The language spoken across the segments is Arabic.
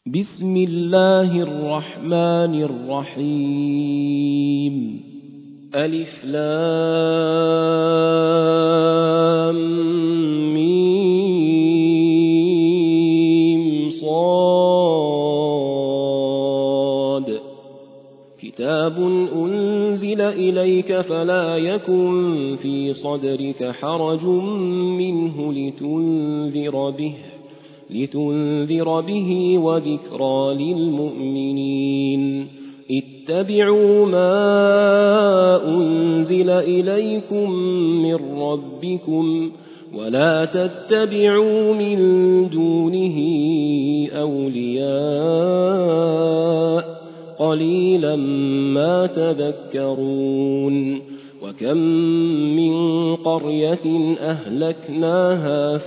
بسم الله الرحمن الرحيم ألف لام ميم صاد كتاب أنزل إليك فلا يكن في صدرك حرج منه لتنذر به وذكرى للمؤمنين اتبعوا ما أنزل إليكم من ربكم ولا تتبعوا من دونه أولياء قليلا ما تذكرون وكم من قرية أهلكناها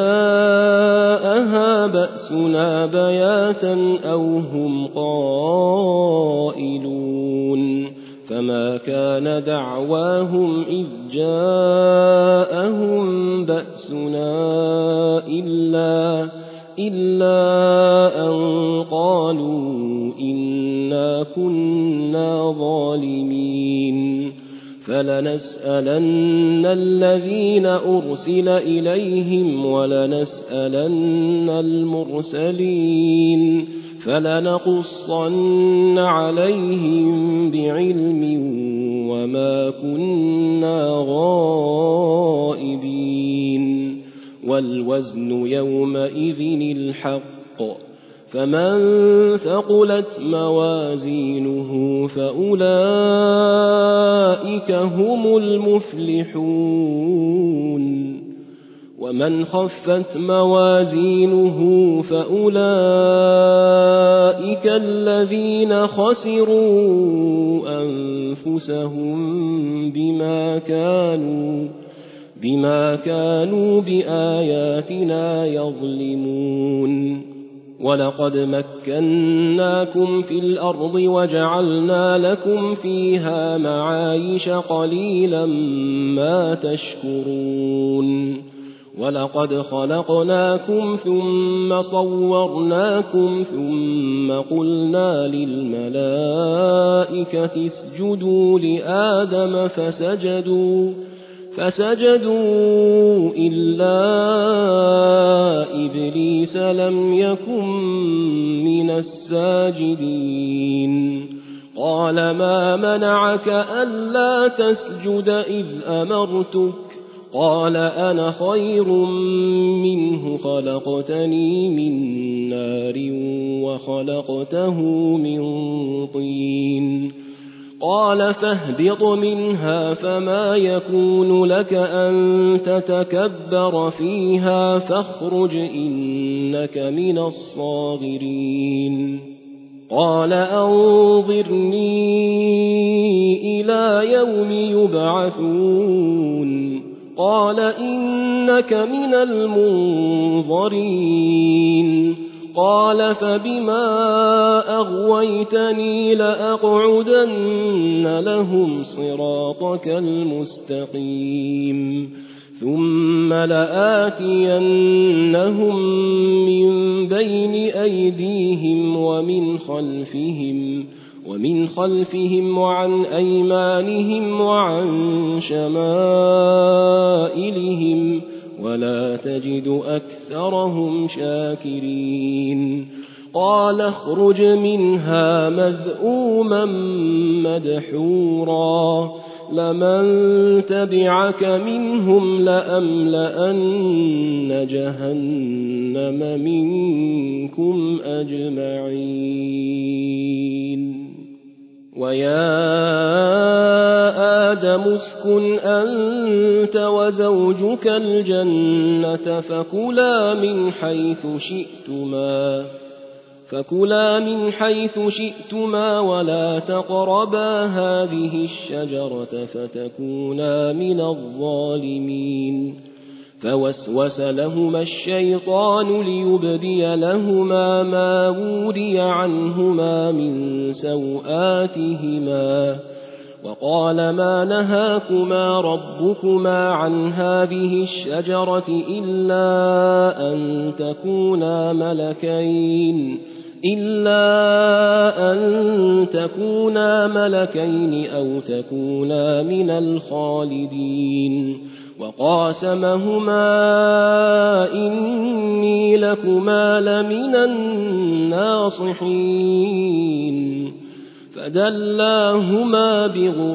فجاءها بأسنا بياتا أو هم قائلون فما كان دعواهم إذ جاءهم بأسنا إلا أن قالوا إنا كنا ظالمين فلنسألن الذين أرسل إليهم ولنسألن المرسلين فلنقصن عليهم بعلم وما كنا غائبين والوزن يومئذ الحق فمن ثقلت موازينه فأولئك هم المفلحون ومن خفت موازينه فأولئك الذين خسروا أنفسهم بما كانوا بآياتنا يظلمون ولقد مكناكم في الأرض وجعلنا لكم فيها معايش قليلا ما تشكرون ولقد خلقناكم ثم صورناكم ثم قلنا للملائكة اسجدوا لآدم فسجدوا إلا إبليس لم يكن من الساجدين قال ما منعك ألا تسجد إذ أمرتك قال أنا خير منه خلقتني من نار وخلقته من طين قال فاهبط منها فما يكون لك أن تتكبر فيها فاخرج إنك من الصاغرين قال أنظرني إلى يوم يبعثون قال إنك من المنظرين قال فبما أغويتني لأقعدن لهم صراطك المستقيم ثم لآتينهم من بين أيديهم ومن خلفهم وعن أيمانهم وعن شمائلهم ولا تجد أكثرهم شاكرين قال اخرج منها مذءوما مدحورا لمن تبعك منهم لأملأن جهنم منكم أجمعين ويا آدم اسكن أنت وزوجك الجنة فكلا من حيث شئتما ولا تقربا هذه الشجرة فتكونا من الظالمين فوسوس لهما الشيطان ليبدي لهما ما وري عنهما من سوآتهما وقال ما نهاكما ربكما عن هذه الشجرة إلا أن تكونا ملكين إلا أن تكونا ملكين أو تكونا من الخالدين وقاسمهما إني لكما لمن الناصحين فدلاهما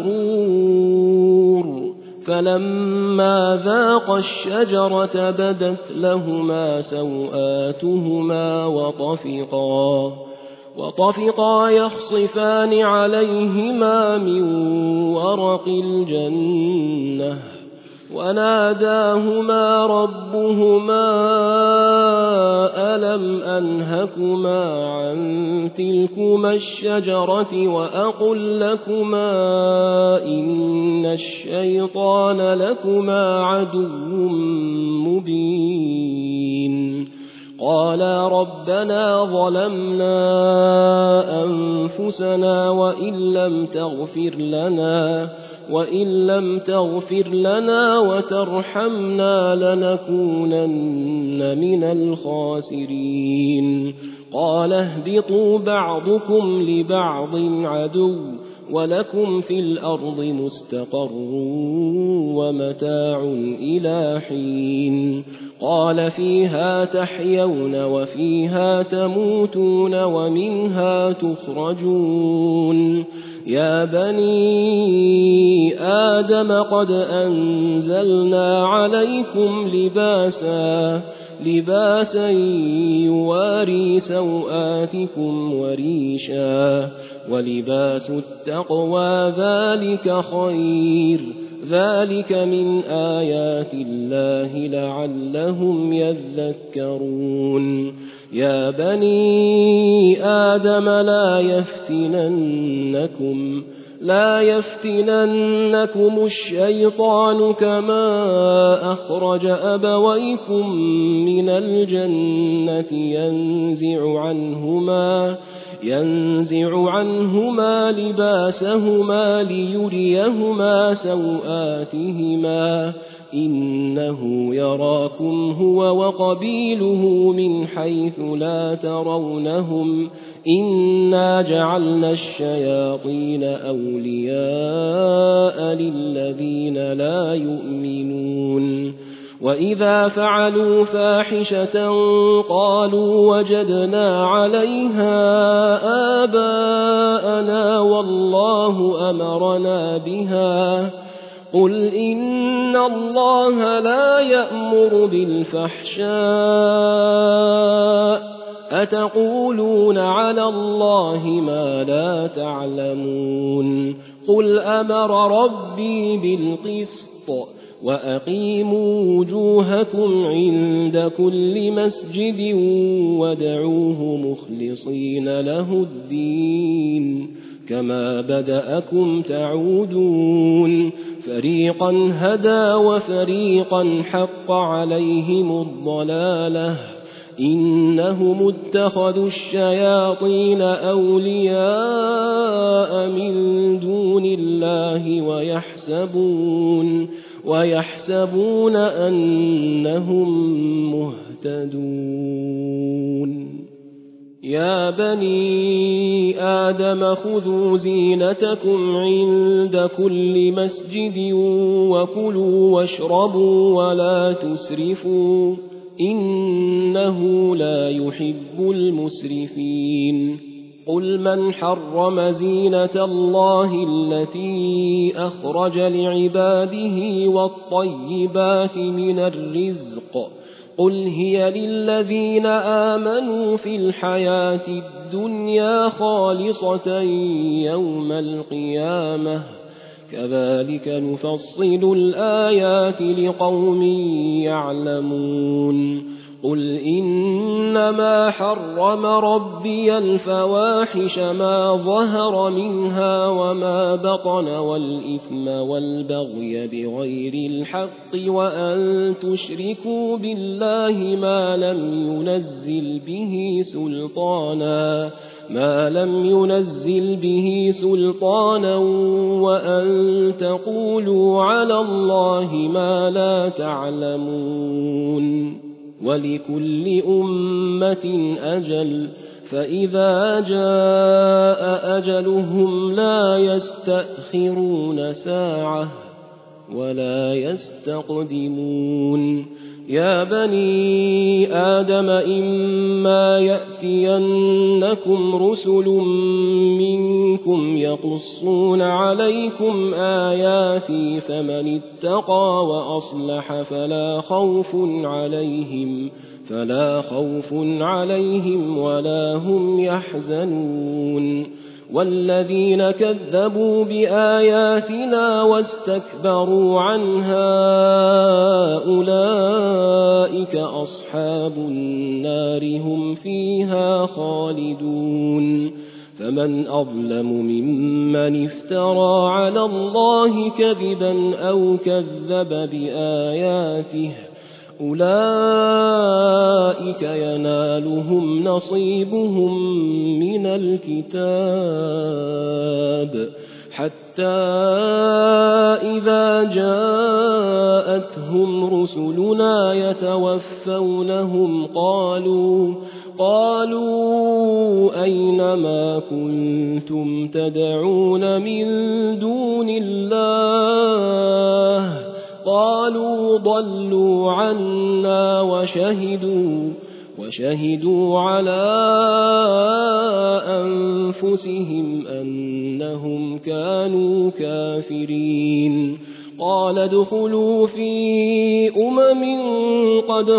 بغرور فلما ذاقا الشجرة بدت لهما سوآتهما وطفقا يخصفان عليهما من ورق الجنة وناداهما ربهما ألم أنهكما عن تلكما الشجرة وأقل لكما إن الشيطان لكما عدو مبين قالا ربنا ظلمنا أنفسنا وإن لم تغفر لنا وترحمنا لنكونن من الخاسرين قال اهبطوا بعضكم لبعض عدو ولكم في الأرض مستقر ومتاع إلى حين قال فيها تحيون وفيها تموتون ومنها تخرجون يا بني آدم قد أنزلنا عليكم لباسا يواري سوآتكم وريشا ولباس التقوى ذلك خير ذلك من آيات الله لعلهم يذكرون يا بني آدم لا يفتننكم الشيطان كما أخرج أبويكم من الجنة ينزع عنهما لباسهما ليريهما سوآتهما إنه يراكم هو وقبيله من حيث لا ترونهم إنا جعلنا الشياطين أولياء للذين لا يؤمنون وإذا فعلوا فاحشة قالوا وجدنا عليها آباءنا والله أمرنا بها قل إن الله لا يأمر بالفحشاء أتقولون على الله ما لا تعلمون قل أمر ربي بالقسط وأقيموا وجوهكم عند كل مسجد وادعوه مخلصين له الدين كما بدأكم تعودون فريقا هدى وفريقا حق عليهم الضلالة إنهم اتخذوا الشياطين أولياء من دون الله ويحسبون أنهم مهتدون يا بني آدم خذوا زينتكم عند كل مسجد وكلوا واشربوا ولا تسرفوا إنه لا يحب المسرفين قل من حرم زينة الله التي أخرج لعباده والطيبات من الرزق قل هي للذين آمنوا في الحياة الدنيا خالصة يوم القيامة كذلك نفصل الآيات لقوم يعلمون قل إنما حرم ربي الفواحش ما ظهر منها وما بطن والإثم والبغي بغير الحق وأن تشركوا بالله ما لم ينزل به سلطانا وأن تقولوا على الله ما لا تعلمون ولكل أمة أجل فإذا جاء أجلهم لا يستأخرون ساعة ولا يستقدمون يا بني آدم إما يأتينكم رسل منكم يقصون عليكم آياتي فمن اتقى وأصلح فلا خوف عليهم ولا هم يحزنون والذين كذبوا بآياتنا واستكبروا عنها أولئك أصحاب النار هم فيها خالدون فمن أظلم ممن افترى على الله كذبا أو كذب بآياته أولئك ينالهم نصيبهم من الكتاب حتى إذا جاءتهم رسلنا يتوفونهم قالوا أين ما كنتم تدعون من دون الله قالوا ضلوا عنا وشهدوا على أنفسهم أنهم كانوا كافرين قال ادخلوا في قد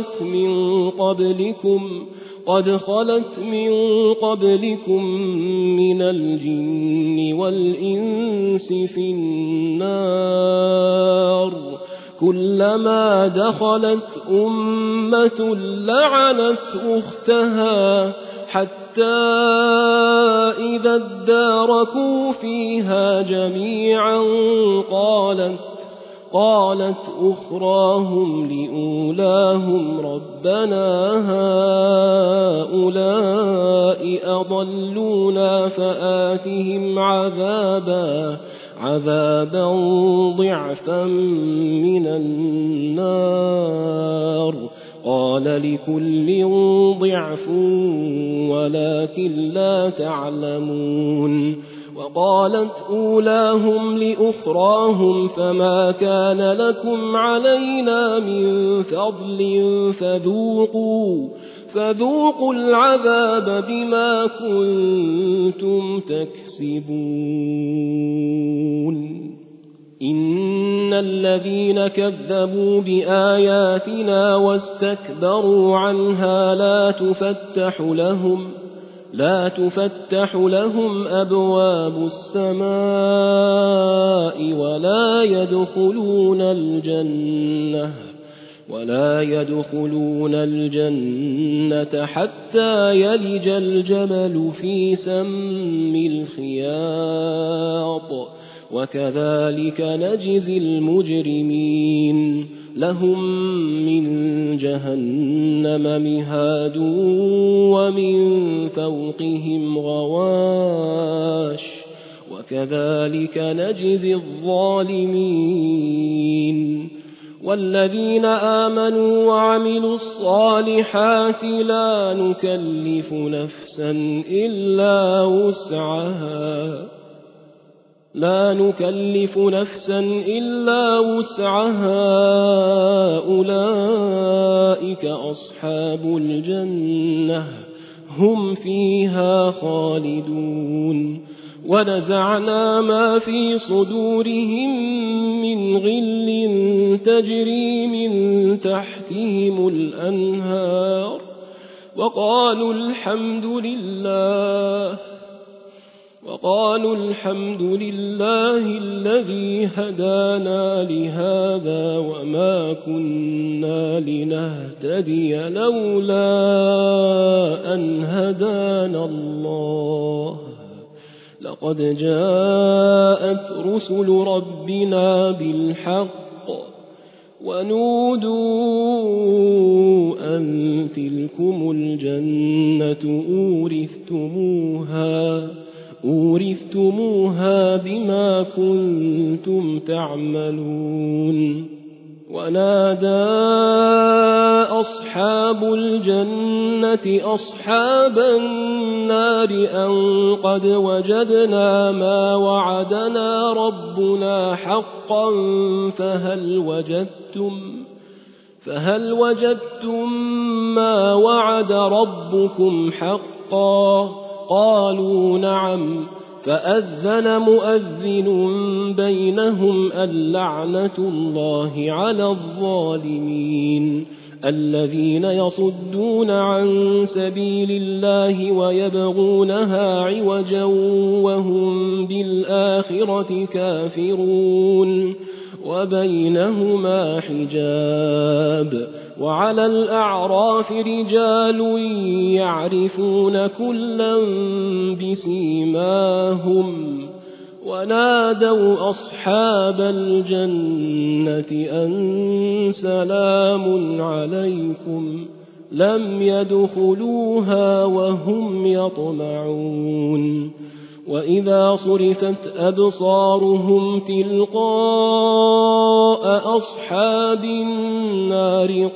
خلت من قبلكم من الجن والإنس في النار كلما دخلت أمة لعنت أختها حتى إذا اداركوا فيها جميعا قالت أخراهم لأولاهم ربنا هؤلاء أضلونا فآتهم عذابا ضعفا من النار قال لكل ضعف ولكن لا تعلمون وقالت أولاهم لأخراهم فما كان لكم علينا من فضل فذوقوا العذاب بما كنتم تكسبون إن الذين كذبوا بآياتنا واستكبروا عنها لا تفتح لهم أبواب السماء ولا يدخلون الجنة حتى يلج الجمل في سم الخياط وكذلك نجزي المجرمين لهم من جهنم مهاد ومن فوقهم غواش وكذلك نجزي الظالمين والذين آمنوا وعملوا الصالحات لا نكلف نفسا إلا وسعها أولئك أصحاب الجنة هم فيها خالدون ونزعنا ما في صدورهم من غل تجري من تحتهم الأنهار وقالوا الحمد لله الذي هدانا لهذا وما كنا لنهتدي لولا أن هدانا الله لقد جاءت رسل ربنا بالحق ونودوا أن تلكم الجنة أورثتموها بما كنتم تعملون ونادى أصحاب الجنة أصحاب النار أن قد وجدنا ما وعدنا ربنا حقا فهل وجدتم ما وعد ربكم حقا؟ قالوا نعم. فأذن مؤذن بينهم اللعنة الله على الظالمين الذين يصدون عن سبيل الله ويبغونها عوجا وهم بالآخرة كافرون وبينهما حجاب. وعلى الأعراف رجال يعرفون كلا بسيماهم ونادوا أصحاب الجنة أن سلام عليكم لم يدخلوها وهم يطمعون. وإذا صرفت أبصارهم تلقاء أصحاب النار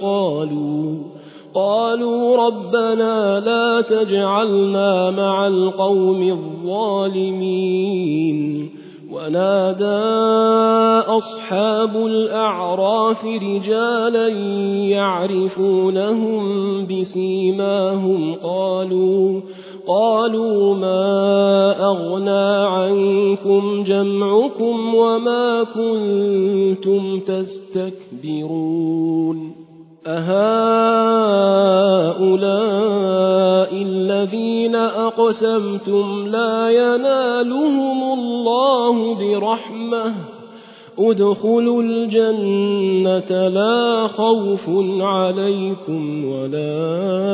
قالوا ربنا لا تجعلنا مع القوم الظالمين. ونادى أصحاب الأعراف رجالا يعرفونهم بسيماهم قالوا ما أغنى عنكم جمعكم وما كنتم تستكبرون أهؤلاء الذين أقسمتم لا ينالهم الله برحمة ادخلوا الجنة لا خوف عليكم ولا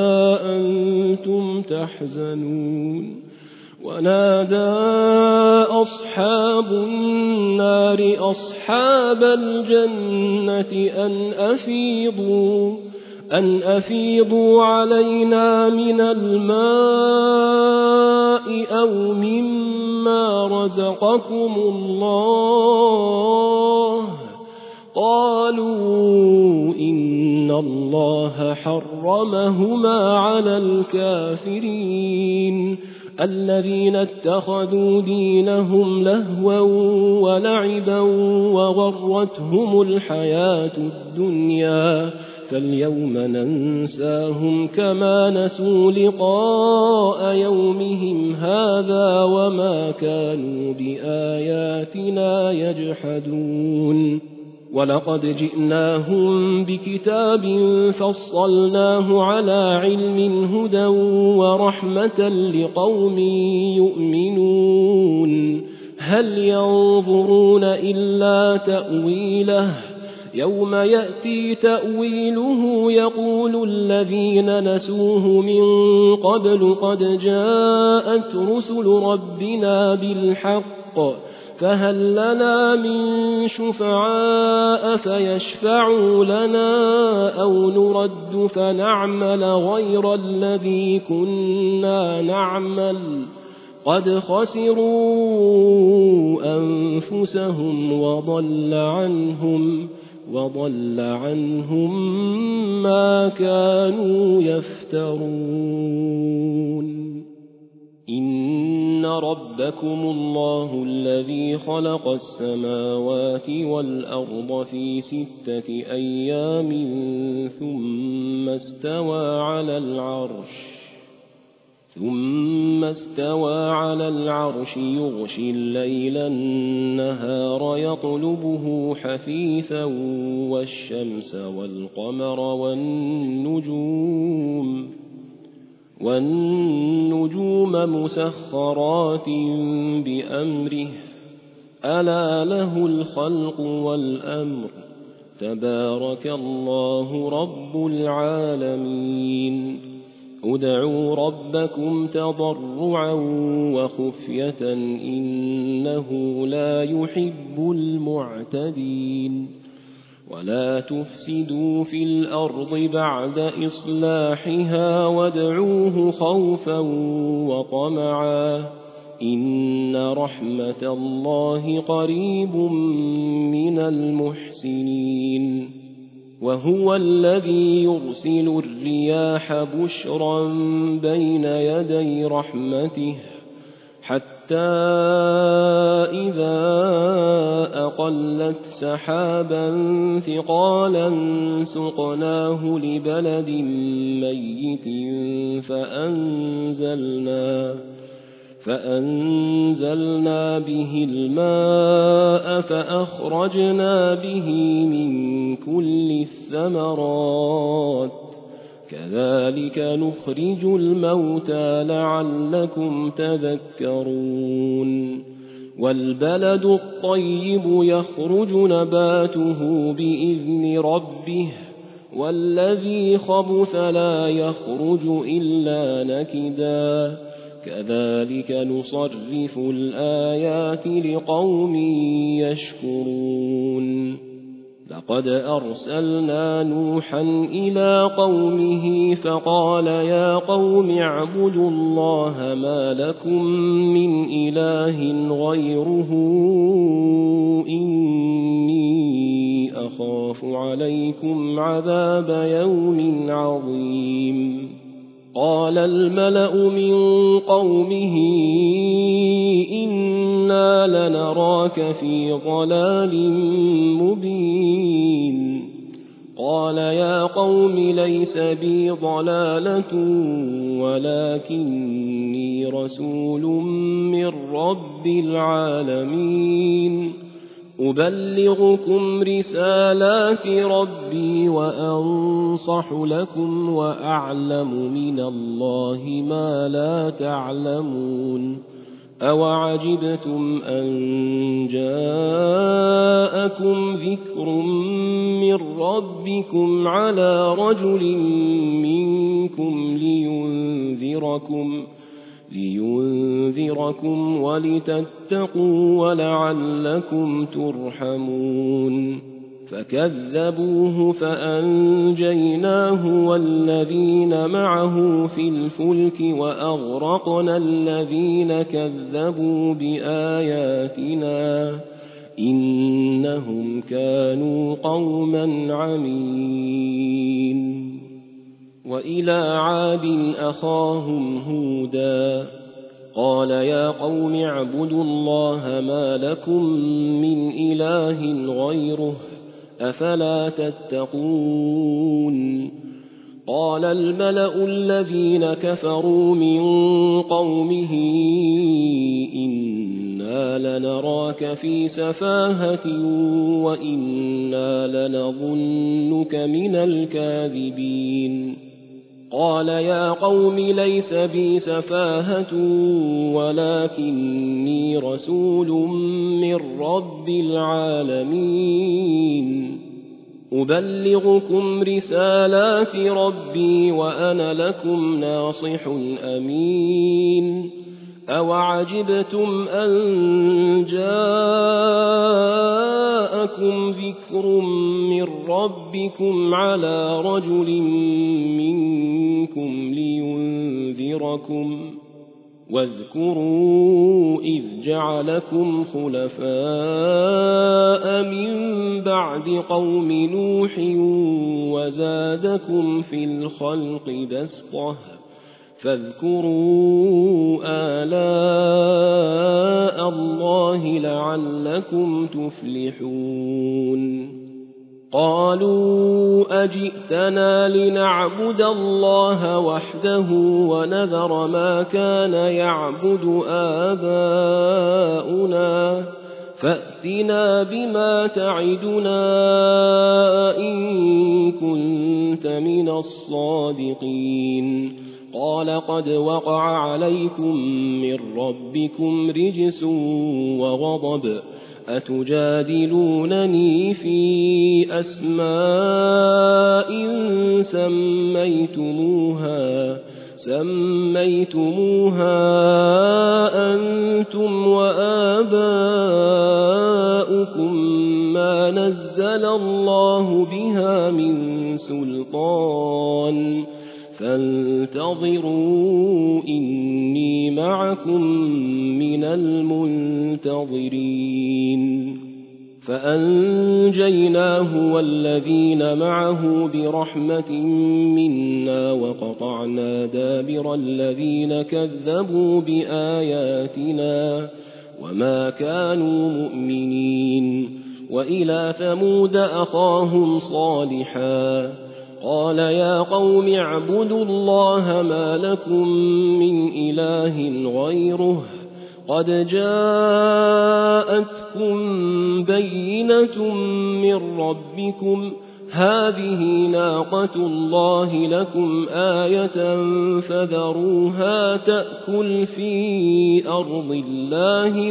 أنتم تحزنون. ونادى أصحاب النار أصحاب الجنة أن أفيضوا علينا من الماء أو مما رزقكم الله. قالوا إن الله حرمهما على الكافرين الذين اتخذوا دينهم لهوا ولعبا وغرتهم الحياة الدنيا فاليوم ننساهم كما نسوا لقاء يومهم هذا وما كانوا بآياتنا يجحدون. ولقد جئناهم بكتاب فصلناه على علم هدى ورحمة لقوم يؤمنون. هل ينظرون إلا تأويله يوم يأتي تأويله يقول الذين نسوه من قبل قد جاءت رسل ربنا بالحق فهل لنا من شفعاء فيشفعوا لنا أو نرد فنعمل غير الذي كنا نعمل قد خسروا أنفسهم وضل عنهم ما كانوا يفترون. إن ربكم الله الذي خلق السماوات والأرض في 6 أيام ثم استوى على العرش يغشي الليل النهار يطلبه حثيثا والشمس والقمر والنجوم مسخرات بأمره ألا له الخلق والأمر تبارك الله رب العالمين. ادعوا ربكم تضرعا وخفية إنه لا يحب المعتدين. ولا تفسدوا في الأرض بعد إصلاحها وادعوه خوفا وطمعا إن رحمة الله قريب من المحسنين. وهو الذي يرسل الرياح بشرا بين يدي رحمته حتى إذا أقلت سحابا ثقالا سقناه لبلد ميت فأنزلنا به الماء فأخرجنا به من كل الثمرات كذلك نخرج الموتى لعلكم تذكرون والبلد الطيب يخرج نباته بإذن ربه والذي خبث لا يخرج إلا نكدا كذلك نصرف الآيات لقوم يشكرون لقد أرسلنا نوحا إلى قومه فقال يا قوم اعبدوا الله ما لكم من إله غيره إني أخاف عليكم عذاب يوم عظيم قال الملأ من قومه إنا لنراك في ضلال مبين قال يا قوم ليس بي ضلالة ولكني رسول من رب العالمين أبلغكم رسالات ربي وأنصح لكم وأعلم من الله ما لا تعلمون أوعجبتم أن جاءكم ذكر من ربكم على رجل منكم لينذركم ولتتقوا ولعلكم ترحمون فكذبوه فأنجيناه والذين معه في الفلك وأغرقنا الذين كذبوا بآياتنا إنهم كانوا قوما عمين وإلى عاد أخاهم هودا قال يا قوم اعبدوا الله ما لكم من إله غيره أفلا تتقون قال الملأ الذين كفروا من قومه إنا لنراك في سفاهة وإنا لنظنك من الكاذبين قال يا قوم ليس بي سفاهة ولكني رسول من رب العالمين أبلغكم رسالات ربي وأنا لكم ناصح أمين أوعجبتم أن جاءكم ذكر من ربكم على رجل منكم لينذركم واذكروا إذ جعلكم خلفاء من بعد قوم نوح وزادكم في الخلق بسطة فاذكروا آلاء الله لعلكم تفلحون قالوا أجئتنا لنعبد الله وحده ونذر ما كان يعبد آباؤنا فأتنا بما تعدنا إن كنت من الصادقين قال قد وقع عليكم من ربكم رجس وغضب أتجادلونني في أسماء سميتموها أنتم وآباؤكم ما نزل الله بها من سلطان فانتظروا إني معكم من المنتظرين فأنجيناه والذين معه برحمة منا وقطعنا دابر الذين كذبوا بآياتنا وما كانوا مؤمنين. وإلى ثمود أخاهم صالحا قال يا قوم اعبدوا الله ما لكم من إله غيره قد جاءتكم بينة من ربكم هذه ناقة الله لكم آية فذروها تأكل في أرض الله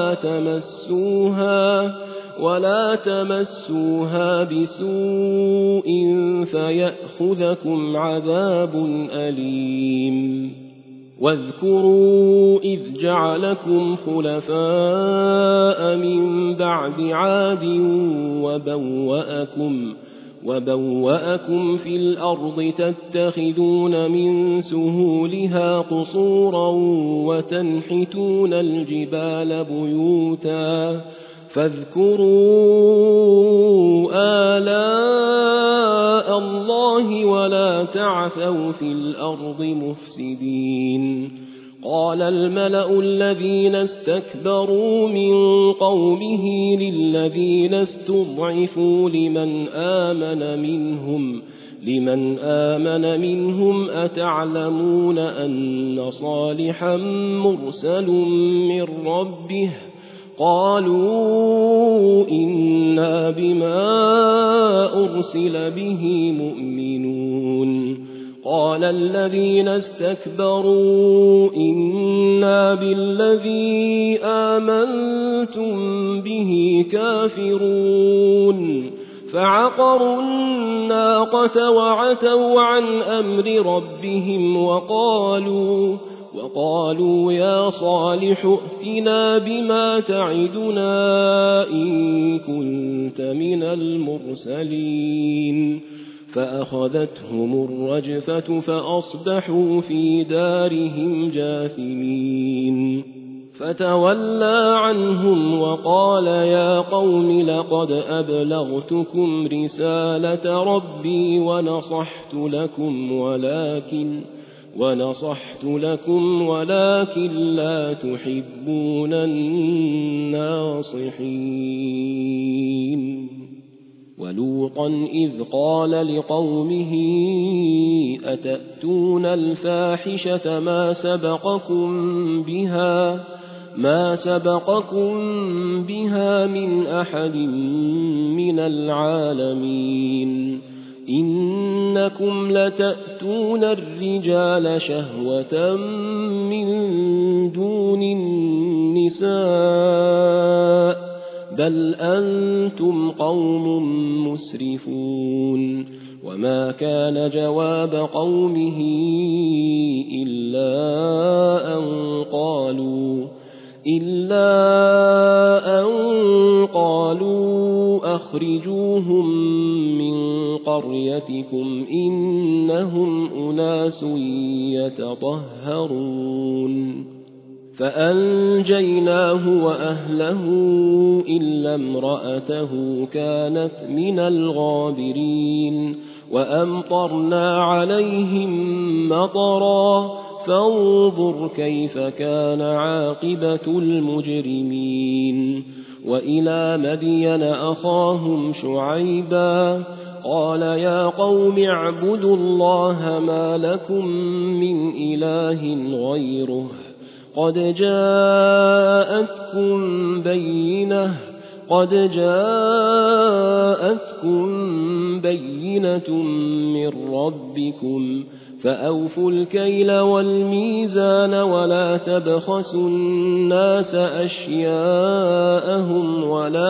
ولا تمسوها بسوء فيأخذكم عذاب أليم. واذكروا إذ جعلكم خلفاء من بعد عاد وبوأكم في الأرض تتخذون من سهولها قصورا وتنحتون الجبال بيوتا فاذكروا آلاء الله ولا تعثوا في الأرض مفسدين. قال الملأ الذين استكبروا من قومه للذين استضعفوا لمن آمن منهم أتعلمون أن صالحا مرسل من ربه قالوا إنا بما أرسل به مؤمنون. قال الذين استكبروا إنا بالذي آمنتم به كافرون فعقروا الناقة وعتوا عن أمر ربهم وقالوا يا صالح ائتنا بما تعدنا إن كنت من المرسلين. فأخذتهم الرجفة فأصبحوا في دارهم جاثمين. فتولى عنهم وقال يا قوم لقد أبلغتكم رسالة ربي ونصحت لكم ولكن لا تحبون الناصحين. ولوطا إذ قال لقومه أتأتون الفاحشة ما سبقكم بها من أحد من العالمين إنكم لتأتون الرجال شهوة من دون النساء بل أنتم قوم مسرفون. وما كان جواب قومه إلا أن قالوا أخرجوهم من قريتكم إنهم أناس يتطهرون. فأنجيناه وأهله إلا امرأته كانت من الغابرين. وأمطرنا عليهم مطرا فانظر كيف كان عاقبة المجرمين. وإلى مدين أخاهم شعيبا قال يا قوم اعبدوا الله ما لكم من إله غيره قد جاءتكم بينة من ربكم فأوفوا الكيل والميزان ولا تبخسوا الناس أشياءهم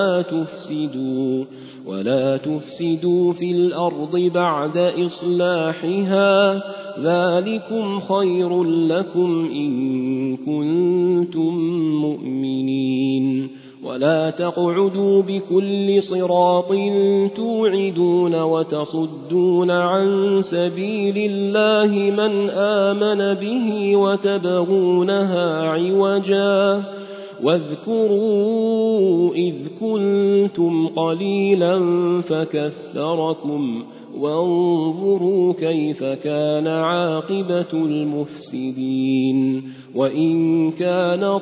ولا تفسدوا في الأرض بعد إصلاحها ذلكم خير لكم إن كنتم مؤمنين. ولا تقعدوا بكل صراط توعدون وتصدون عن سبيل الله من آمن به واذكروا إذ كنتم قليلا فكثركم وانظروا كيف كان عاقبة المفسدين وإن كان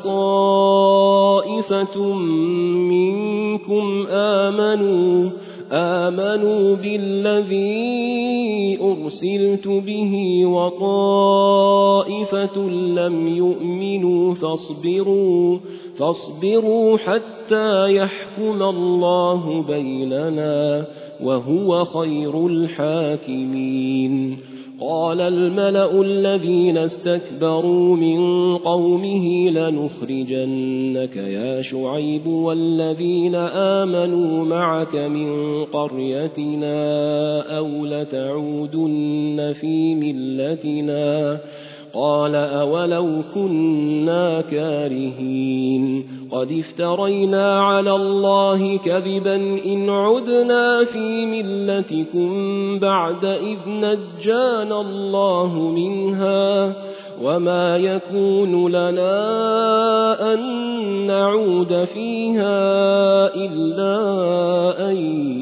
طائفة منكم آمنوا بالذي أرسلت به وطائفة لم يؤمنوا فاصبروا حتى يحكم الله بيننا وهو خير الحاكمين. قال الملأ الذين استكبروا من قومه لنخرجنك يا شعيب والذين آمنوا معك من قريتنا أو لتعودن في ملتنا قال أولو كنا كارهين قد افترينا على الله كذبا إن عدنا في ملتكم بعد إذ نجانا الله منها وما يكون لنا أن نعود فيها إلا أن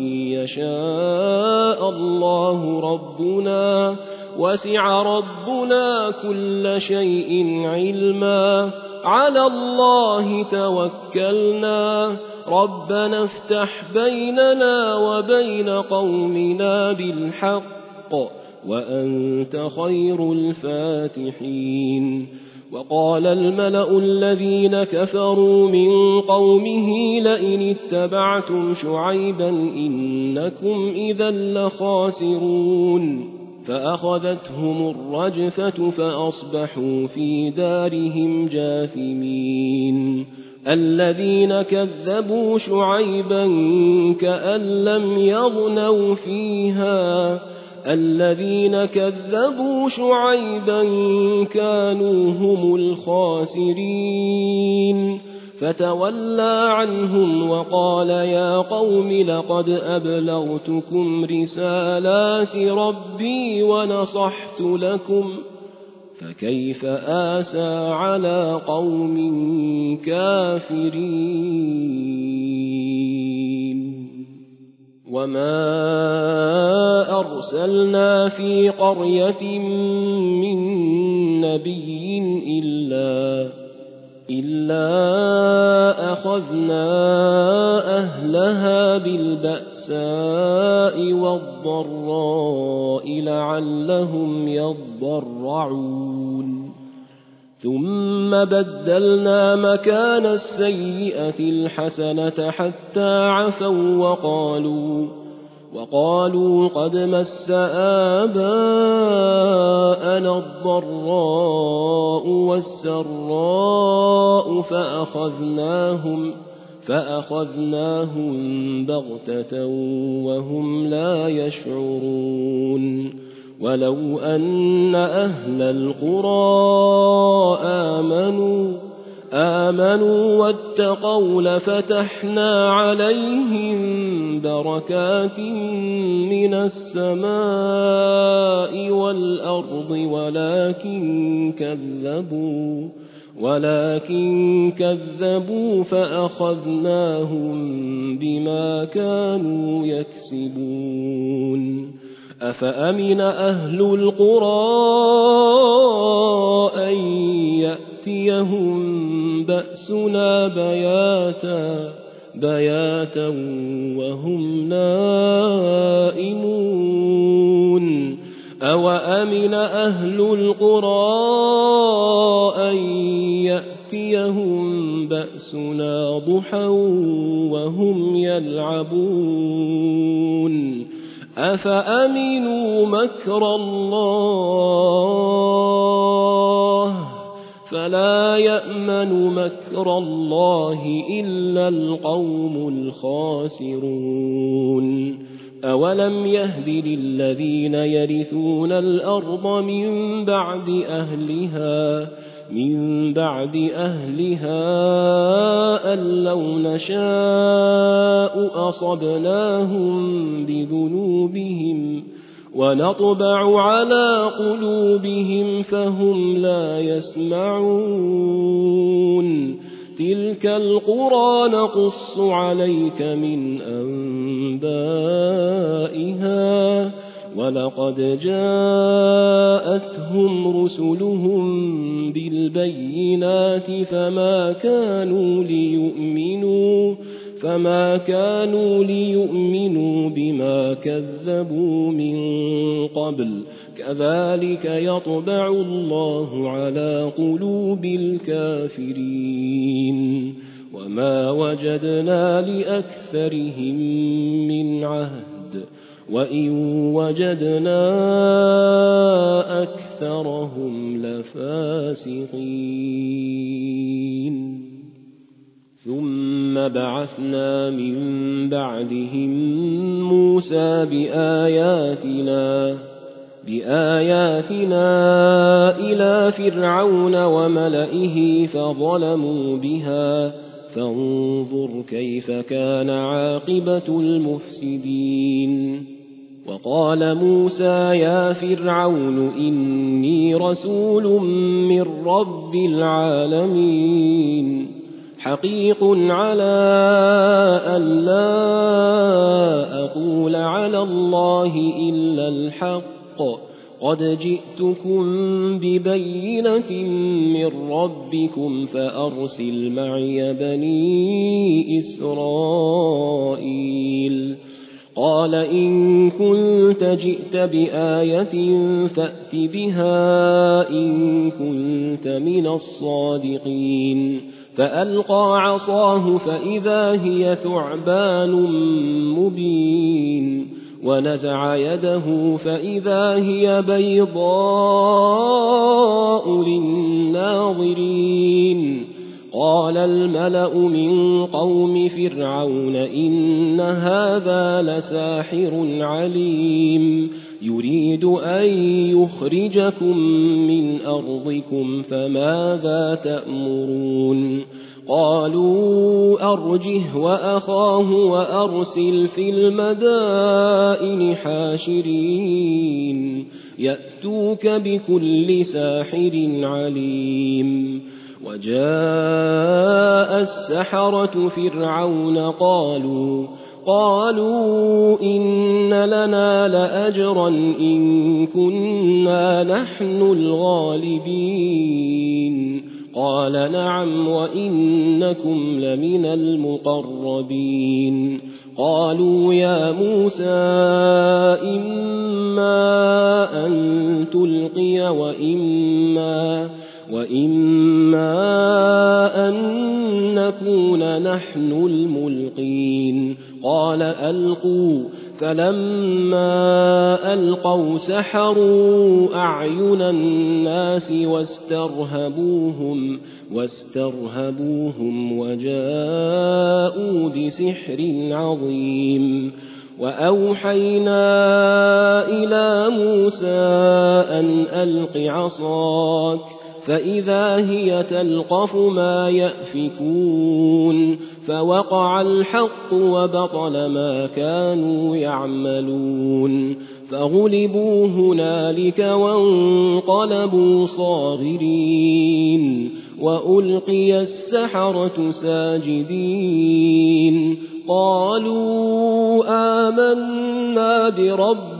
يشاء الله ربنا وسع ربنا كل شيء علما على الله توكلنا ربنا افتح بيننا وبين قومنا بالحق وأنت خير الفاتحين. وقال الملأ الذين كفروا من قومه لئن اتبعتم شعيبا إنكم إذا لخاسرون فأخذتهم الرجفة فأصبحوا في دارهم جاثمين. الذين كذبوا شعيبا كأن لم يغنوا فيها الذين كذبوا شعيبا كانوا هم الخاسرين فتولى عنهم وقال يا قوم لقد أبلغتكم رسالات ربي ونصحت لكم فكيف آسى على قوم كافرين. وما أرسلنا في قرية من نبي إلا أخذنا أهلها بالبأساء والضراء لعلهم يضرعون ثم بدلنا مكان السيئة الحسنة حتى عفوا وقالوا قد مس آباءنا الضراء والسراء فأخذناهم بغتة وهم لا يشعرون. ولو أن أهل القرى آمنوا واتقوا لفتحنا عليهم بركات من السماء والأرض ولكن كذبوا فأخذناهم بما كانوا يكسبون. أفأمن أهل القرى أن يأتيهم بأسنا بياتا وهم نائمون أوأمن أهل القرى أن يأتيهم بأسنا ضحى وهم يلعبون أفأمنوا مكر الله فلا يأمن مكر الله إلا القوم الخاسرون. أولم يهد للذين يرثون الأرض من بعد أهلها أن لو نشاء أصبناهم بذنوبهم ونطبع على قلوبهم فهم لا يسمعون تلك تلك القرى نقص عليك من أنبائها ولقد جاءتهم رسلهم بالبينات فما كانوا ليؤمنوا بما كذبوا من قبل كذلك يطبع الله على قلوب الكافرين وما وجدنا لأكثرهم من عهد وإن وجدنا أكثرهم لفاسقين ثم بعثنا من بعدهم موسى بآياتنا إلى فرعون وملئه فظلموا بها فانظر كيف كان عاقبة المفسدين وقال موسى يا فرعون إني رسول من رب العالمين حقيق على أن لا أقول على الله إلا الحق قد جئتكم ببينة من ربكم فأرسل معي بني إسرائيل قال إن كنت جئت بآية فأت بها إن كنت من الصادقين فألقى عصاه فإذا هي ثعبان مبين ونزع يده فإذا هي بيضاء للناظرين قال الملأ من قوم فرعون إن هذا لساحر عليم يريد أن يخرجكم من أرضكم فماذا تأمرون قالوا أرجه وأخاه وأرسل في المدائن حاشرين يأتوك بكل ساحر عليم وجاء السحرة فرعون قالوا إن لنا لأجرا إن كنا نحن الغالبين قال نعم وإنكم لمن المقربين قالوا يا موسى إما أن تلقي وإما أن نكون نحن الملقين قال ألقوا فلما ألقوا سحروا أعين الناس واسترهبوهم وجاءوا بسحر عظيم وأوحينا إلى موسى أن ألق عصاك فإذا هي تلقف ما يأفكون فوقع الحق وبطل ما كانوا يعملون فغلبوا هنالك وانقلبوا صاغرين وألقي السحرة ساجدين قالوا آمنا برب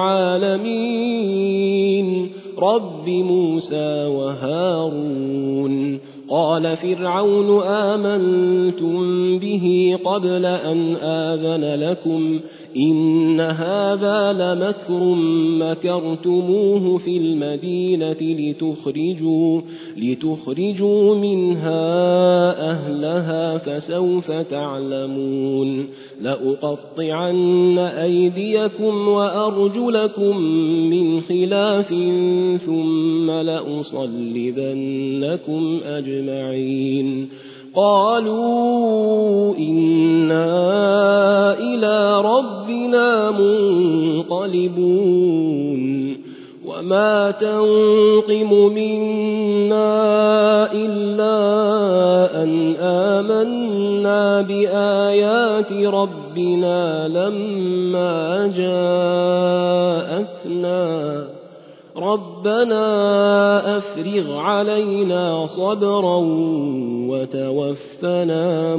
العالمين رب موسى وهارون قال فرعون آمنتم به قبل أن آذن لكم إن هذا لمكر مكرتموه في المدينة لتخرجوا منها أهلها فسوف تعلمون لأقطعن أيديكم وأرجلكم من خلاف ثم لأصلبنكم أجمعين قالوا إنا إلى ربنا منقلبون وما تنقم منا إلا أن آمنا بآيات ربنا لما جاءتنا ربنا أفرغ علينا صبرا وتوفنا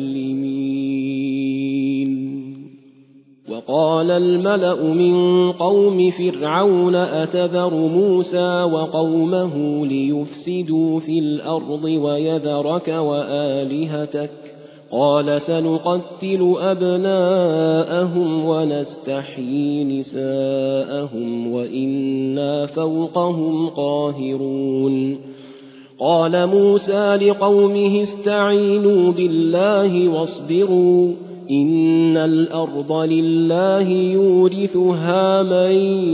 مسلمين. وقال الملأ من قوم فرعون أتذر موسى وقومه ليفسدوا في الأرض ويذرك وآلهتك قال سنقتل أبناءهم ونستحيي نساءهم وإنا فوقهم قاهرون. قال موسى لقومه استعينوا بالله واصبروا إن الأرض لله يورثها من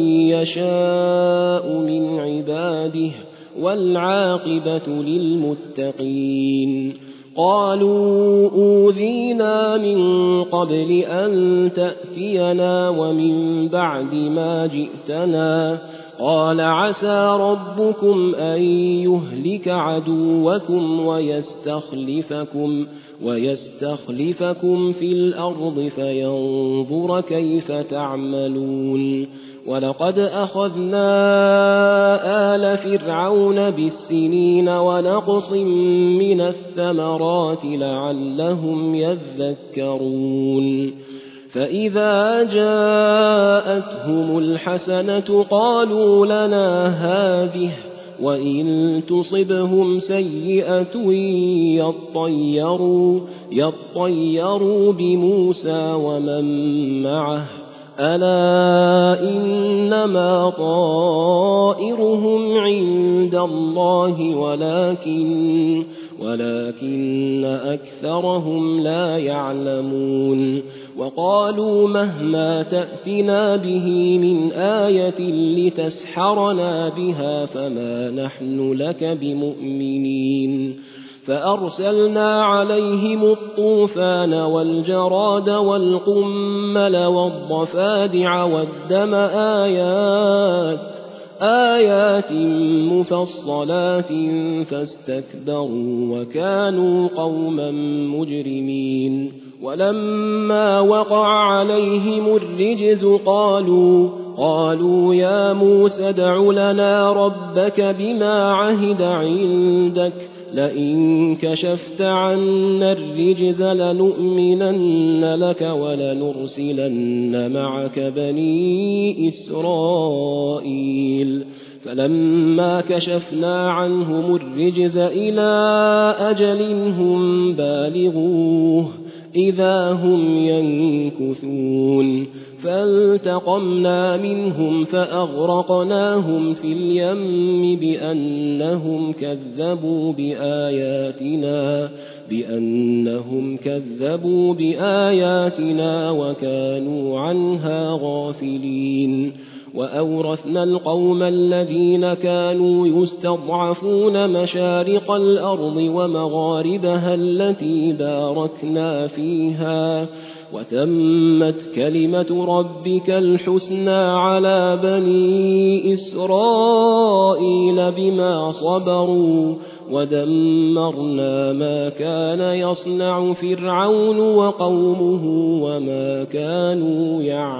يشاء من عباده والعاقبة للمتقين. قالوا أوذينا من قبل أن تأتينا ومن بعد ما جئتنا قال عسى ربكم أن يهلك عدوكم ويستخلفكم في الأرض فينظر كيف تعملون. ولقد أخذنا آل فرعون بالسنين ونقص من الثمرات لعلهم يذكرون. فإذا جاءتهم الحسنة قالوا لنا هذه وإن تصبهم سيئة يطيروا بموسى ومن معه ألا إنما طائرهم عند الله ولكن أكثرهم لا يعلمون. وقالوا مهما تأتنا به من آية لتسحرنا بها فما نحن لك بمؤمنين. فأرسلنا عليهم الطوفان والجراد والقمل والضفادع والدم آيات مفصلات فاستكبروا وكانوا قوما مجرمين. ولما وقع عليهم الرجز قالوا يا موسى ادع لنا ربك بما عهد عندك لئن كشفت عنا الرجز لنؤمنن لك ولنرسلن معك بني إسرائيل. فلما كشفنا عنهم الرجز إلى أجل هم بالغوه إذا هم ينكثون. فالتقمنا منهم فأغرقناهم في اليم بأنهم كذبوا بآياتنا وكانوا عنها غافلين. وأورثنا القوم الذين كانوا يستضعفون مشارق الأرض ومغاربها التي باركنا فيها وتمت كلمة ربك الحسنى على بني إسرائيل بما صبروا ودمرنا ما كان يصنع فرعون وقومه وما كانوا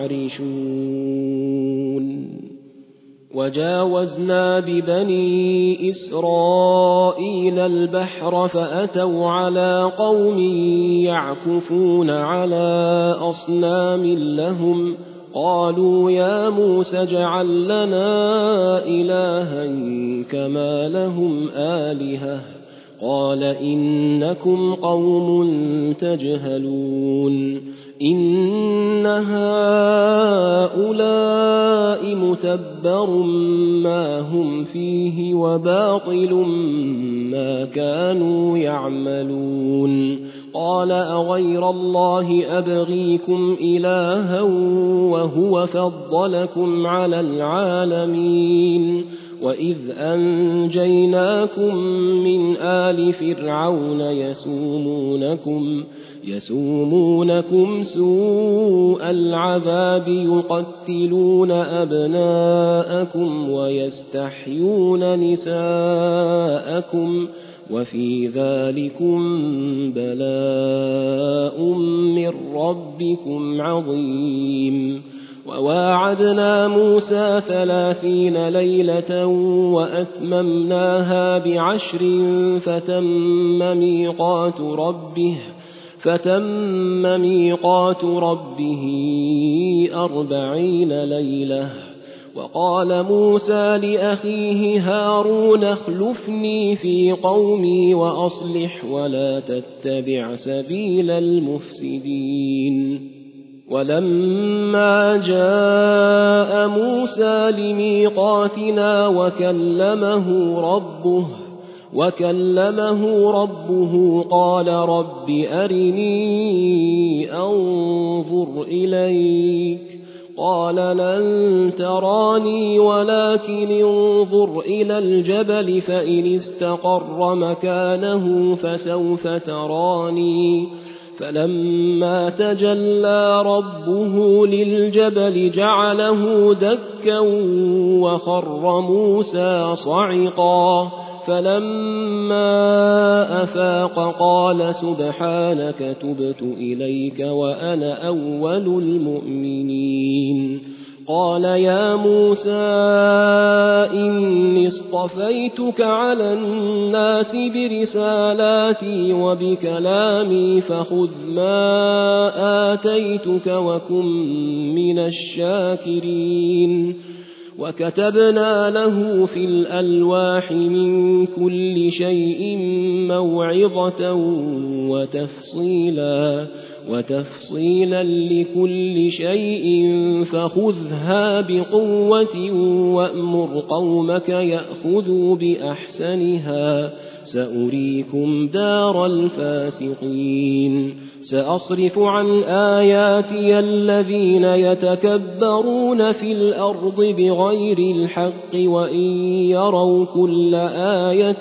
يعرشون. وجاوزنا ببني إسرائيل البحر فأتوا على قوم يعكفون على أصنام لهم قالوا يا موسى اجعل لنا إلها كما لهم آلهة قال إنكم قوم تجهلون. إن هؤلاء متبر ما هم فيه وباطل ما كانوا يعملون. قال أغير الله أبغيكم إلها وهو فضلكم على العالمين. وإذ أنجيناكم من آل فرعون يسومونكم سوء العذاب يقتلون أبناءكم ويستحيون نساءكم وفي ذلكم بلاء من ربكم عظيم. وواعدنا موسى 30 ليلة وأتممناها ب10 فتم ميقات ربه 40 ليلة. وقال موسى لأخيه هارون اخلفني في قومي وأصلح ولا تتبع سبيل المفسدين. ولما جاء موسى لميقاتنا وكلمه ربه قال رب أرني أنظر إليك قال لن تراني ولكن انظر إلى الجبل فإن استقر مكانه فسوف تراني. فلما تجلى ربه للجبل جعله دكا وخر موسى صعقا. فلما أفاق قال سبحانك تبت إليك وأنا أول المؤمنين. قال يا موسى إني اصطفيتك على الناس برسالاتي وبكلامي فخذ ما آتيتك وكن من الشاكرين. وكتبنا له في الألواح من كل شيء موعظة وتفصيلا لكل شيء فخذها بقوة وأمر قومك يأخذوا بأحسنها سأريكم دار الفاسقين. سأصرف عن آياتي الذين يتكبرون في الأرض بغير الحق وإن يروا كل آية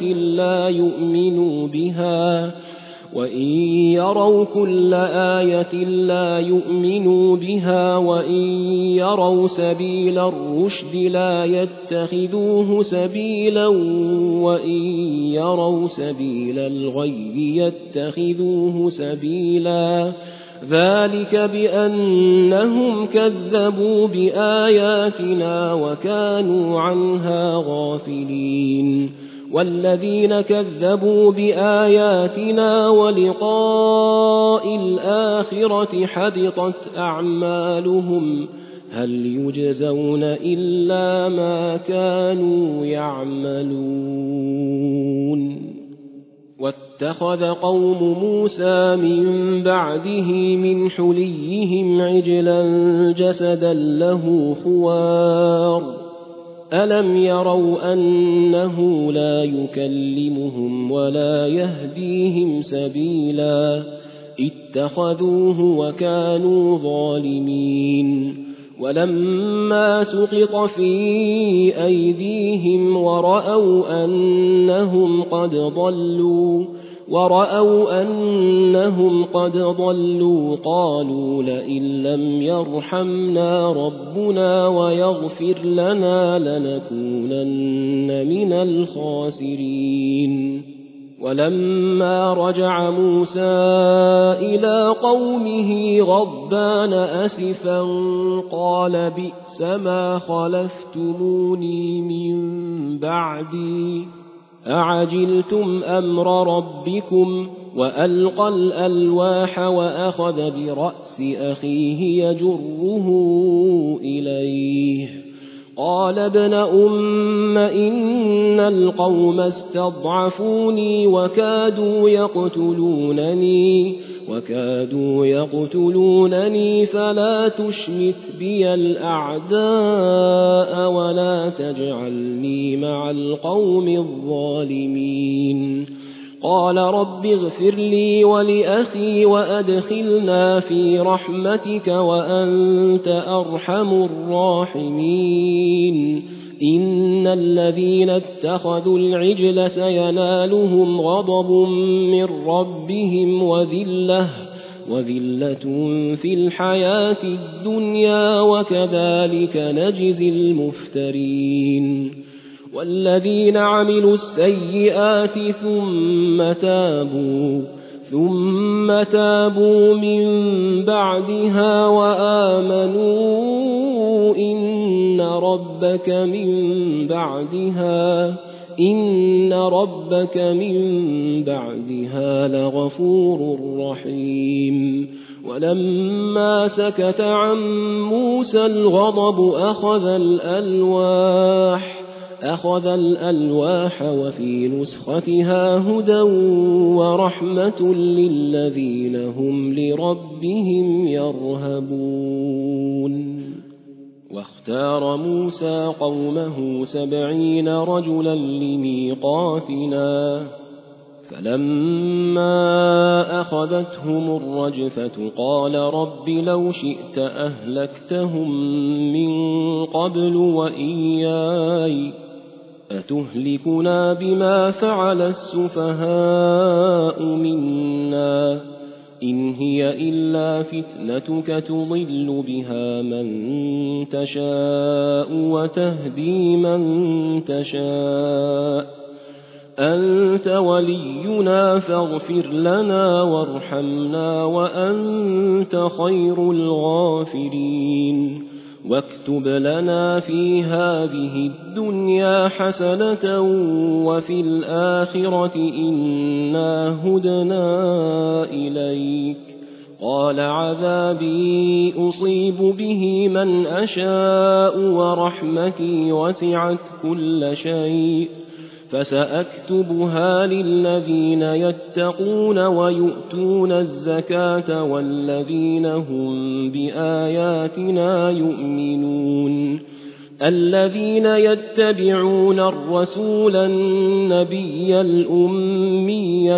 لا يؤمنوا بها وإن يروا سبيل الرشد لا يتخذوه سبيلا وإن يروا سبيل الغي يتخذوه سبيلا. ذلك بأنهم كذبوا بآياتنا وكانوا عنها غافلين. والذين كذبوا بآياتنا ولقاء الآخرة حبطت أعمالهم هل يجزون إلا ما كانوا يعملون. واتخذ قوم موسى من بعده من حليهم عجلا جسدا له خوار ألم يروا أنه لا يكلمهم ولا يهديهم سبيلا اتخذوه وكانوا ظالمين. ولما سقط في أيديهم ورأوا أنهم قد ضلوا قالوا لئن لم يرحمنا ربنا ويغفر لنا لنكونن من الخاسرين. ولما رجع موسى إلى قومه غضبان أسفا قال بئس ما خلفتموني من بعدي أعجلتم أمر ربكم. وألقى الألواح وأخذ برأس أخيه يجره إليه قال ابن أم إن القوم استضعفوني وكادوا يقتلونني فلا تشمت بي الأعداء ولا تجعلني مع القوم الظالمين. قال رب اغفر لي ولأخي وأدخلنا في رحمتك وأنت أرحم الراحمين. إن الذين اتخذوا العجل سينالهم غضب من ربهم وذلة في الحياة الدنيا وكذلك نجزي المفترين. والذين عملوا السيئات ثم ثم تابوا من بعدها وآمنوا إن ربك من بعدها لغفور رحيم ولما سكت عن موسى الغضب أخذ الألواح وفي نسختها هدى ورحمة للذين هم لربهم يرهبون واختار موسى قومه 70 رجلا لميقاتنا فلما أخذتهم الرجفة قال رب لو شئت أهلكتهم من قبل وإياي أتهلكنا بما فعل السفهاء منا إن هي إلا فتنتك تضل بها من تشاء وتهدي من تشاء أنت ولينا فاغفر لنا وارحمنا وأنت خير الغافرين واكتب لنا في هذه الدنيا حسنة وفي الآخرة إنا هدنا إليك قال عذابي أصيب به من أشاء ورحمتي وسعت كل شيء فسأكتبها للذين يتقون ويؤتون الزكاة والذين هم بآياتنا يؤمنون الذين يتبعون الرسول النبي الأمي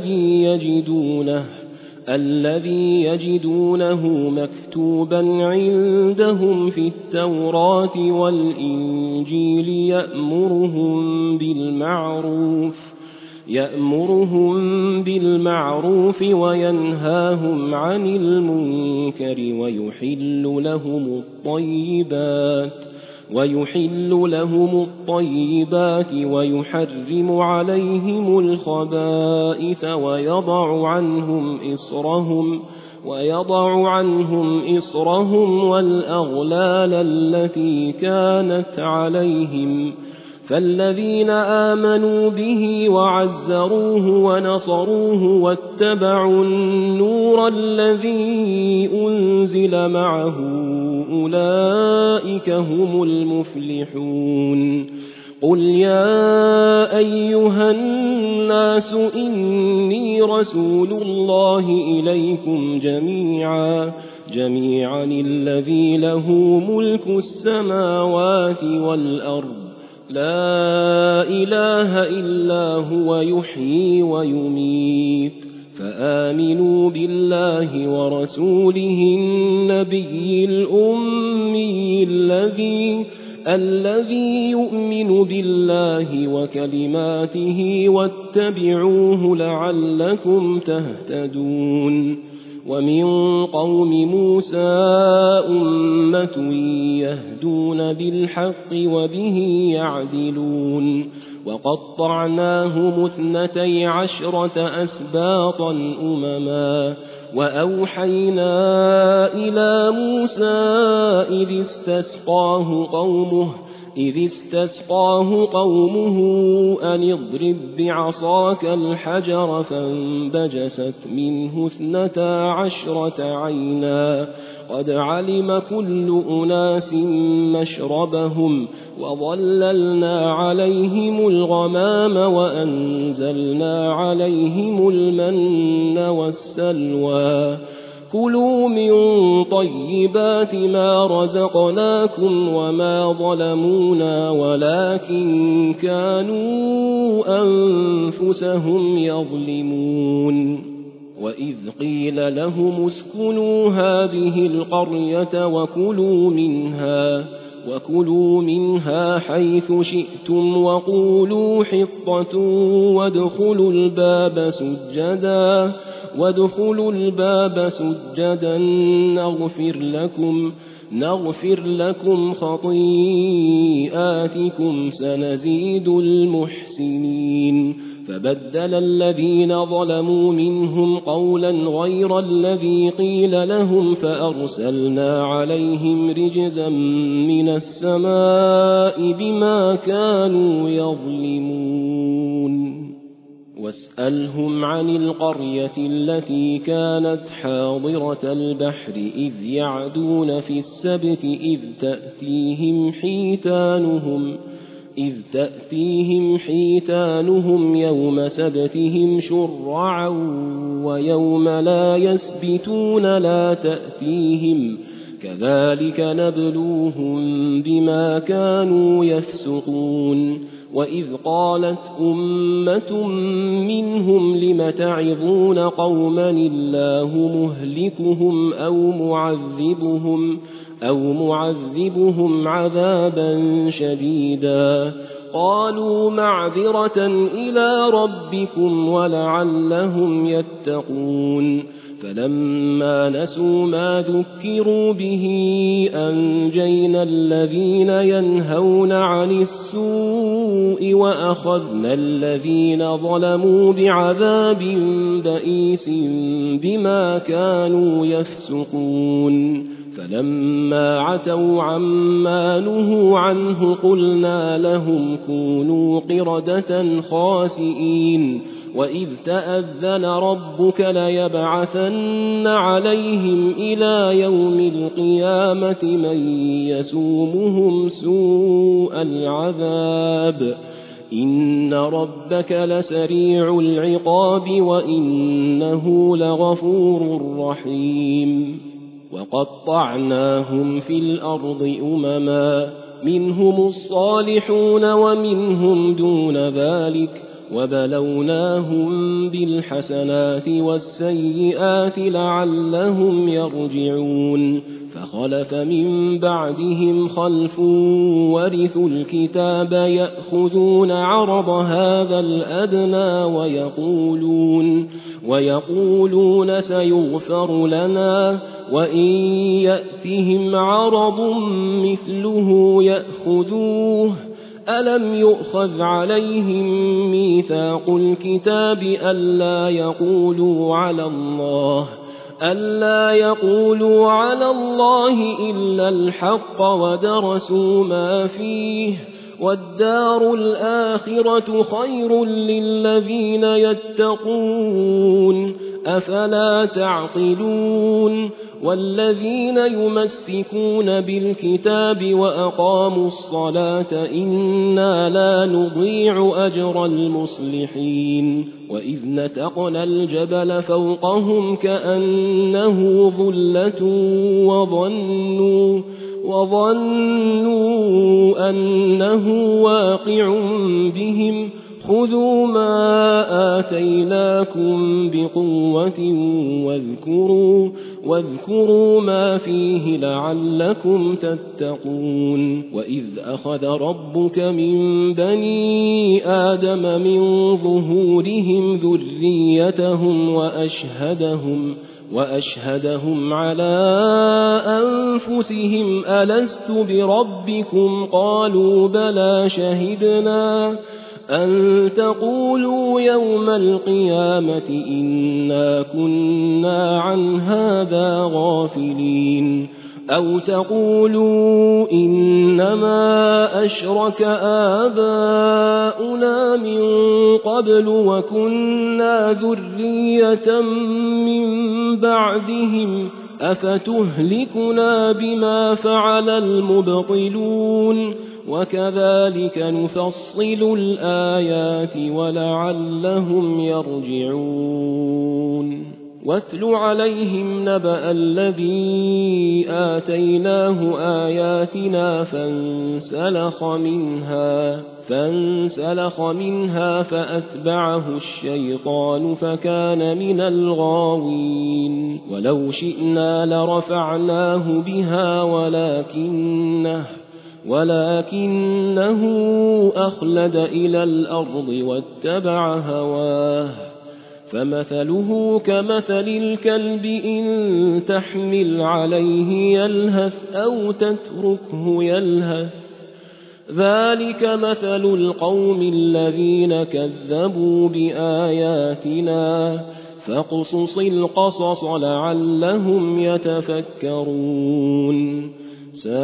الذي يجدونه مكتوبا عندهم في التوراة والإنجيل يأمرهم بالمعروف وينهاهم عن المنكر ويحل لهم الطيبات ويحرم عليهم الخبائث ويضع عنهم إصرهم والأغلال التي كانت عليهم فالذين آمنوا به وعزروه ونصروه واتبعوا النور الذي أنزل معه أولئك هم المفلحون قل يا أيها الناس إني رسول الله إليكم جميعا الذي له ملك السماوات والأرض لا إله إلا هو يحيي ويميت فآمنوا بالله ورسوله النبي الأمي الذي يؤمن بالله وكلماته واتبعوه لعلكم تهتدون ومن قوم موسى أمة يهدون بالحق وبه يعدلون وقطعناهم 12 أسباطا أمما وأوحينا إلى موسى إذ استسقاه قومه أن اضرب بعصاك الحجر فانبجست منه 12 عينا قد علم كل أناس مشربهم وظللنا عليهم الغمام وأنزلنا عليهم المن والسلوى كلوا من طيبات ما رزقناكم وما ظلمونا ولكن كانوا أنفسهم يظلمون وإذ قيل لهم اسكنوا هذه القرية وكلوا منها حيث شئتم وقولوا حطة وادخلوا الباب سجدا نغفر لكم خطيئاتكم سنزيد المحسنين فبدل الذين ظلموا منهم قولا غير الذي قيل لهم فأرسلنا عليهم رجزا من السماء بما كانوا يظلمون واسألهم عن القرية التي كانت حاضرة البحر إذ يعدون في السبت إذ تأتيهم حيتانهم يوم سبتهم شرعا ويوم لا يسبتون لا تأتيهم كذلك نبلوهم بما كانوا يفسقون وإذ قالت أمة منهم لم تعظون قوما الله مهلكهم أو معذبهم عذابا شديدا قالوا معذرة إلى ربكم ولعلهم يتقون فلما نسوا ما ذكروا به أنجينا الذين ينهون عن السوء وأخذنا الذين ظلموا بعذاب بئيس بما كانوا يفسقون فلما عتوا عما نهوا عنه قلنا لهم كونوا قردة خاسئين وإذ تأذن ربك ليبعثن عليهم إلى يوم القيامة من يسومهم سوء العذاب إن ربك لسريع العقاب وإنه لغفور رحيم وقطعناهم في الأرض أمما منهم الصالحون ومنهم دون ذلك وبلوناهم بالحسنات والسيئات لعلهم يرجعون فخلف من بعدهم خلف ورثوا الكتاب يأخذون عرض هذا الأدنى ويقولون سيغفر لنا وإن يأتهم عرض مثله يأخذوه ألم يؤخذ عليهم ميثاق الكتاب ألا يقولوا على الله إلا الحق ودرسوا ما فيه والدار الآخرة خير للذين يتقون أفلا تعقلون والذين يمسكون بالكتاب وأقاموا الصلاة إنا لا نضيع أجر المصلحين وإذ نتقنا الجبل فوقهم كأنه ظلة وظنوا أنه واقع بهم خذوا ما آتيناكم بقوة واذكروا ما فيه لعلكم تتقون وإذ أخذ ربك من بني آدم من ظهورهم ذريتهم وأشهدهم على أنفسهم ألست بربكم قالوا بلى شهدنا أن تقولوا يوم القيامة إنا كنا عن هذا غافلين أو تقولوا إنما أشرك آباؤنا من قبل وكنا ذرية من بعدهم أفتهلكنا بما فعل المبطلون وكذلك نفصل الآيات ولعلهم يرجعون واتل عليهم نبأ الذي آتيناه آياتنا فانسلخ منها فأتبعه الشيطان فكان من الغاوين ولو شئنا لرفعناه بها ولكنه أخلد إلى الأرض واتبع هواه فمثله كمثل الكلب إن تحمل عليه يلهث أو تتركه يلهث ذلك مثل القوم الذين كذبوا بآياتنا فاقصص القصص لعلهم يتفكرون ساء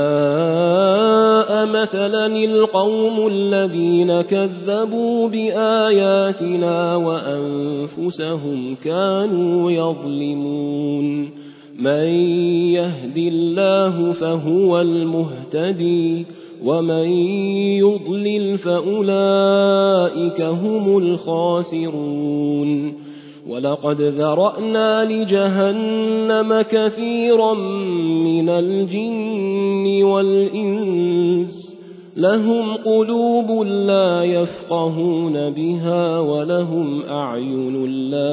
مثلا القوم الذين كذبوا بآياتنا وأنفسهم كانوا يظلمون من يهد الله فهو المهتدي ومن يضلل فأولئك هم الخاسرون ولقد ذرأنا لجهنم كثيرا من الجن والإنس لهم قلوب لا يفقهون بها ولهم أعين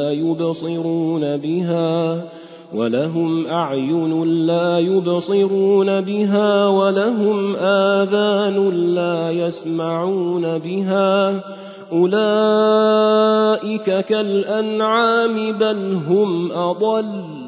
لا يبصرون بها ولهم آذان لا يسمعون بها أولئك كالأنعام بل هم أضل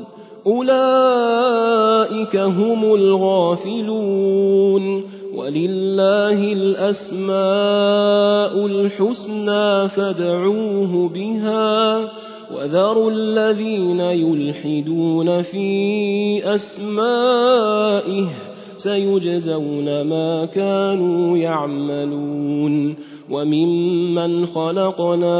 أولئك هم الغافلون ولله الأسماء الحسنى فادعوه بها وذروا الذين يلحدون في أسمائه سيجزون ما كانوا يعملون وممن خلقنا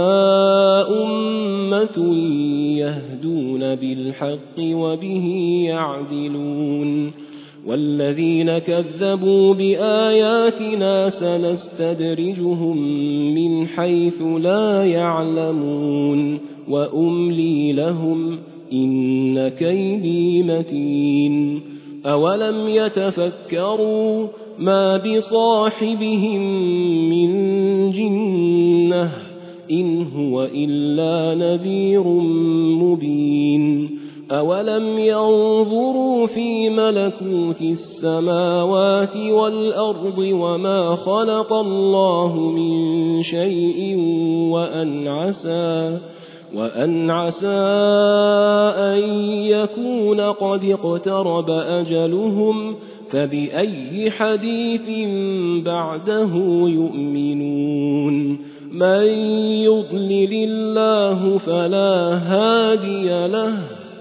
أمة يهدون بالحق وبه يعدلون والذين كذبوا بآياتنا سنستدرجهم من حيث لا يعلمون وأملي لهم إن كيدي متين أولم يتفكروا ما بصاحبهم من جنة إن هو إلا نذير مبين أولم ينظروا في ملكوت السماوات والأرض وما خلق الله من شيء وأن عسى أن يكون قد اقترب أجلهم فبأي حديث بعده يؤمنون من يضلل الله فلا هادي له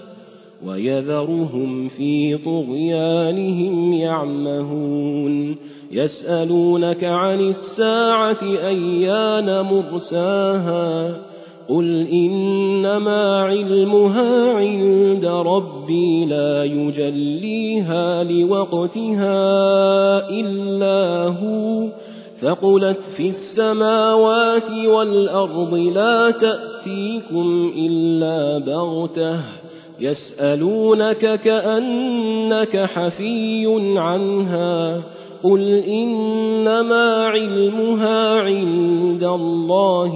ويذرهم في طغيانهم يعمهون يسألونك عن الساعة أيان مرساها قل إنما علمها عند ربي لا يجليها لوقتها إلا هو ثقلت في السماوات والأرض لا تأتيكم إلا بغتة يسألونك كأنك حفي عنها قل إنما علمها عند الله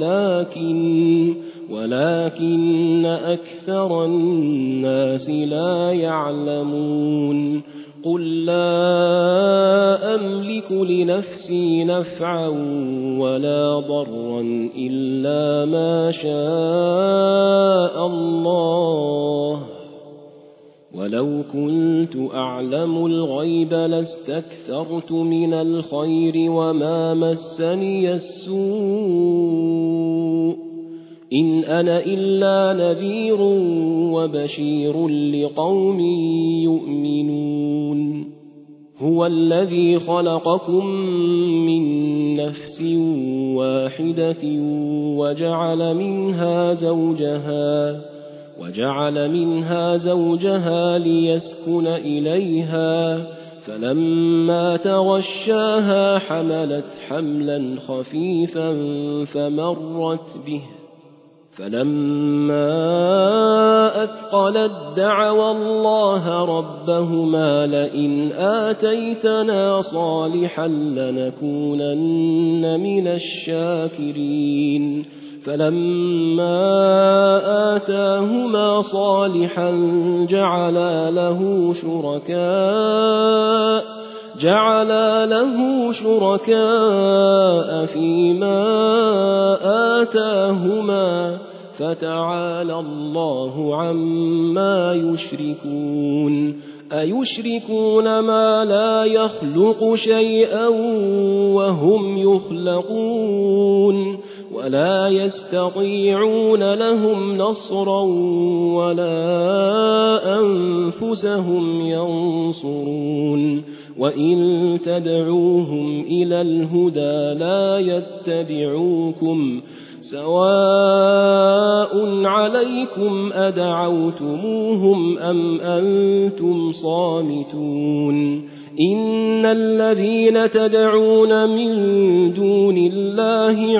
ولكن أكثر الناس لا يعلمون قل لا أملك لنفسي نفعا ولا ضرا إلا ما شاء الله ولو كنت أعلم الغيب لاستكثرت من الخير وما مسني السوء إن أنا إلا نذير وبشير لقوم يؤمنون هو الذي خلقكم من نفس واحدة وجعل منها زوجها ليسكن إليها فلما تغشاها حملت حملا خفيفا فمرت به فلما أثقلت دعوا الله ربهما لئن آتيتنا صالحا لنكونن من الشاكرين فلما آتاهما صالحا جعلا له شركاء فيما آتاهما فتعالى الله عما يشركون أيشركون ما لا يخلق شيئا وهم يخلقون ولا يستطيعون لهم نصرا ولا أنفسهم ينصرون وإن تدعوهم إلى الهدى لا يتبعوكم سواء عليكم أدعوتموهم أم أنتم صامتون إن الذين تدعون من دون الله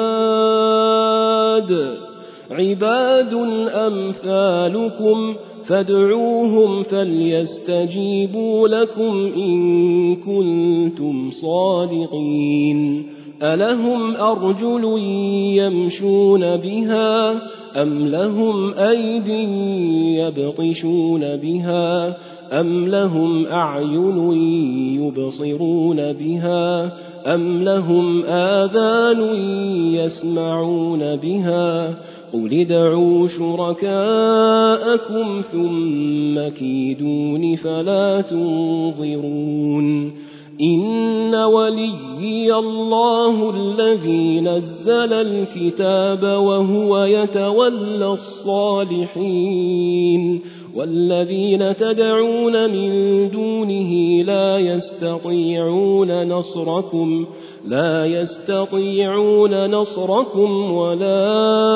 عباد أمثالكم فادعوهم فليستجيبوا لكم إن كنتم صادقين ألهم أرجل يمشون بها أم لهم أيد يبطشون بها أم لهم أعين يبصرون بها أم لهم آذان يسمعون بها قل ادعوا شركاءكم ثم كيدون فلا تنظرون إن وليي الله الذي نزل الكتاب وهو يتولى الصالحين والذين تدعون من دونه لا يستطيعون نصركم ولا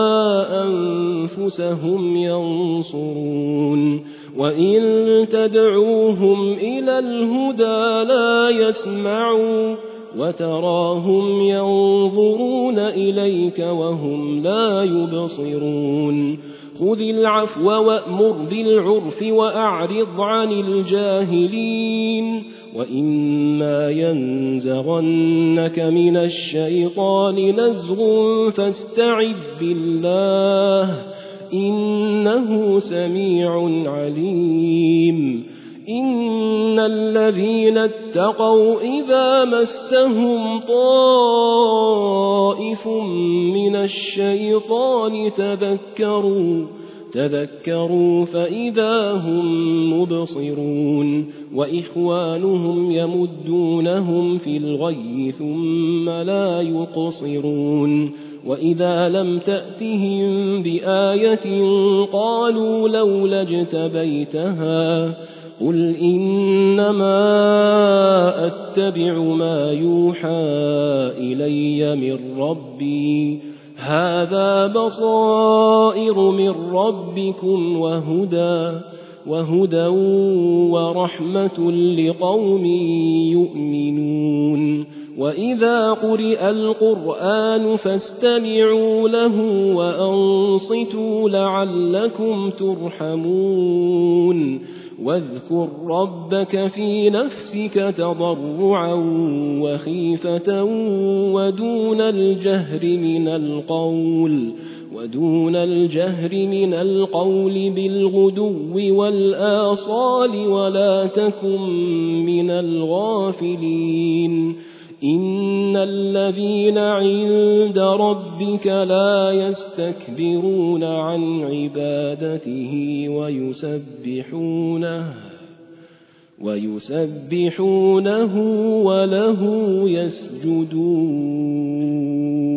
أنفسهم ينصرون وإن تدعوهم إلى الهدى لا يسمعوا وتراهم ينظرون إليك وهم لا يبصرون خذ العفو وأمر بالعرف وأعرض عن الجاهلين وإما ينزغنك من الشيطان نزغ فاستعذ بالله إنه سميع عليم إن الذين اتقوا إذا مسهم طائف من الشيطان تذكروا فإذا هم مبصرون وإخوانهم يمدونهم في الغي ثم لا يقصرون وإذا لم تأتهم بآية قالوا لولا اجتبيتها قل إنما أتبع ما يوحى إلي من ربي هذا بصائر من ربكم وهدى ورحمة لقوم يؤمنون وإذا قرئ القرآن فاستمعوا له وأنصتوا لعلكم ترحمون واذكر ربك في نفسك تضرعا وخيفة ودون الجهر من القول بالغدو والآصال ولا تكن من الغافلين إن الذين عند ربك لا يستكبرون عن عبادته ويسبحونه وله يسجدون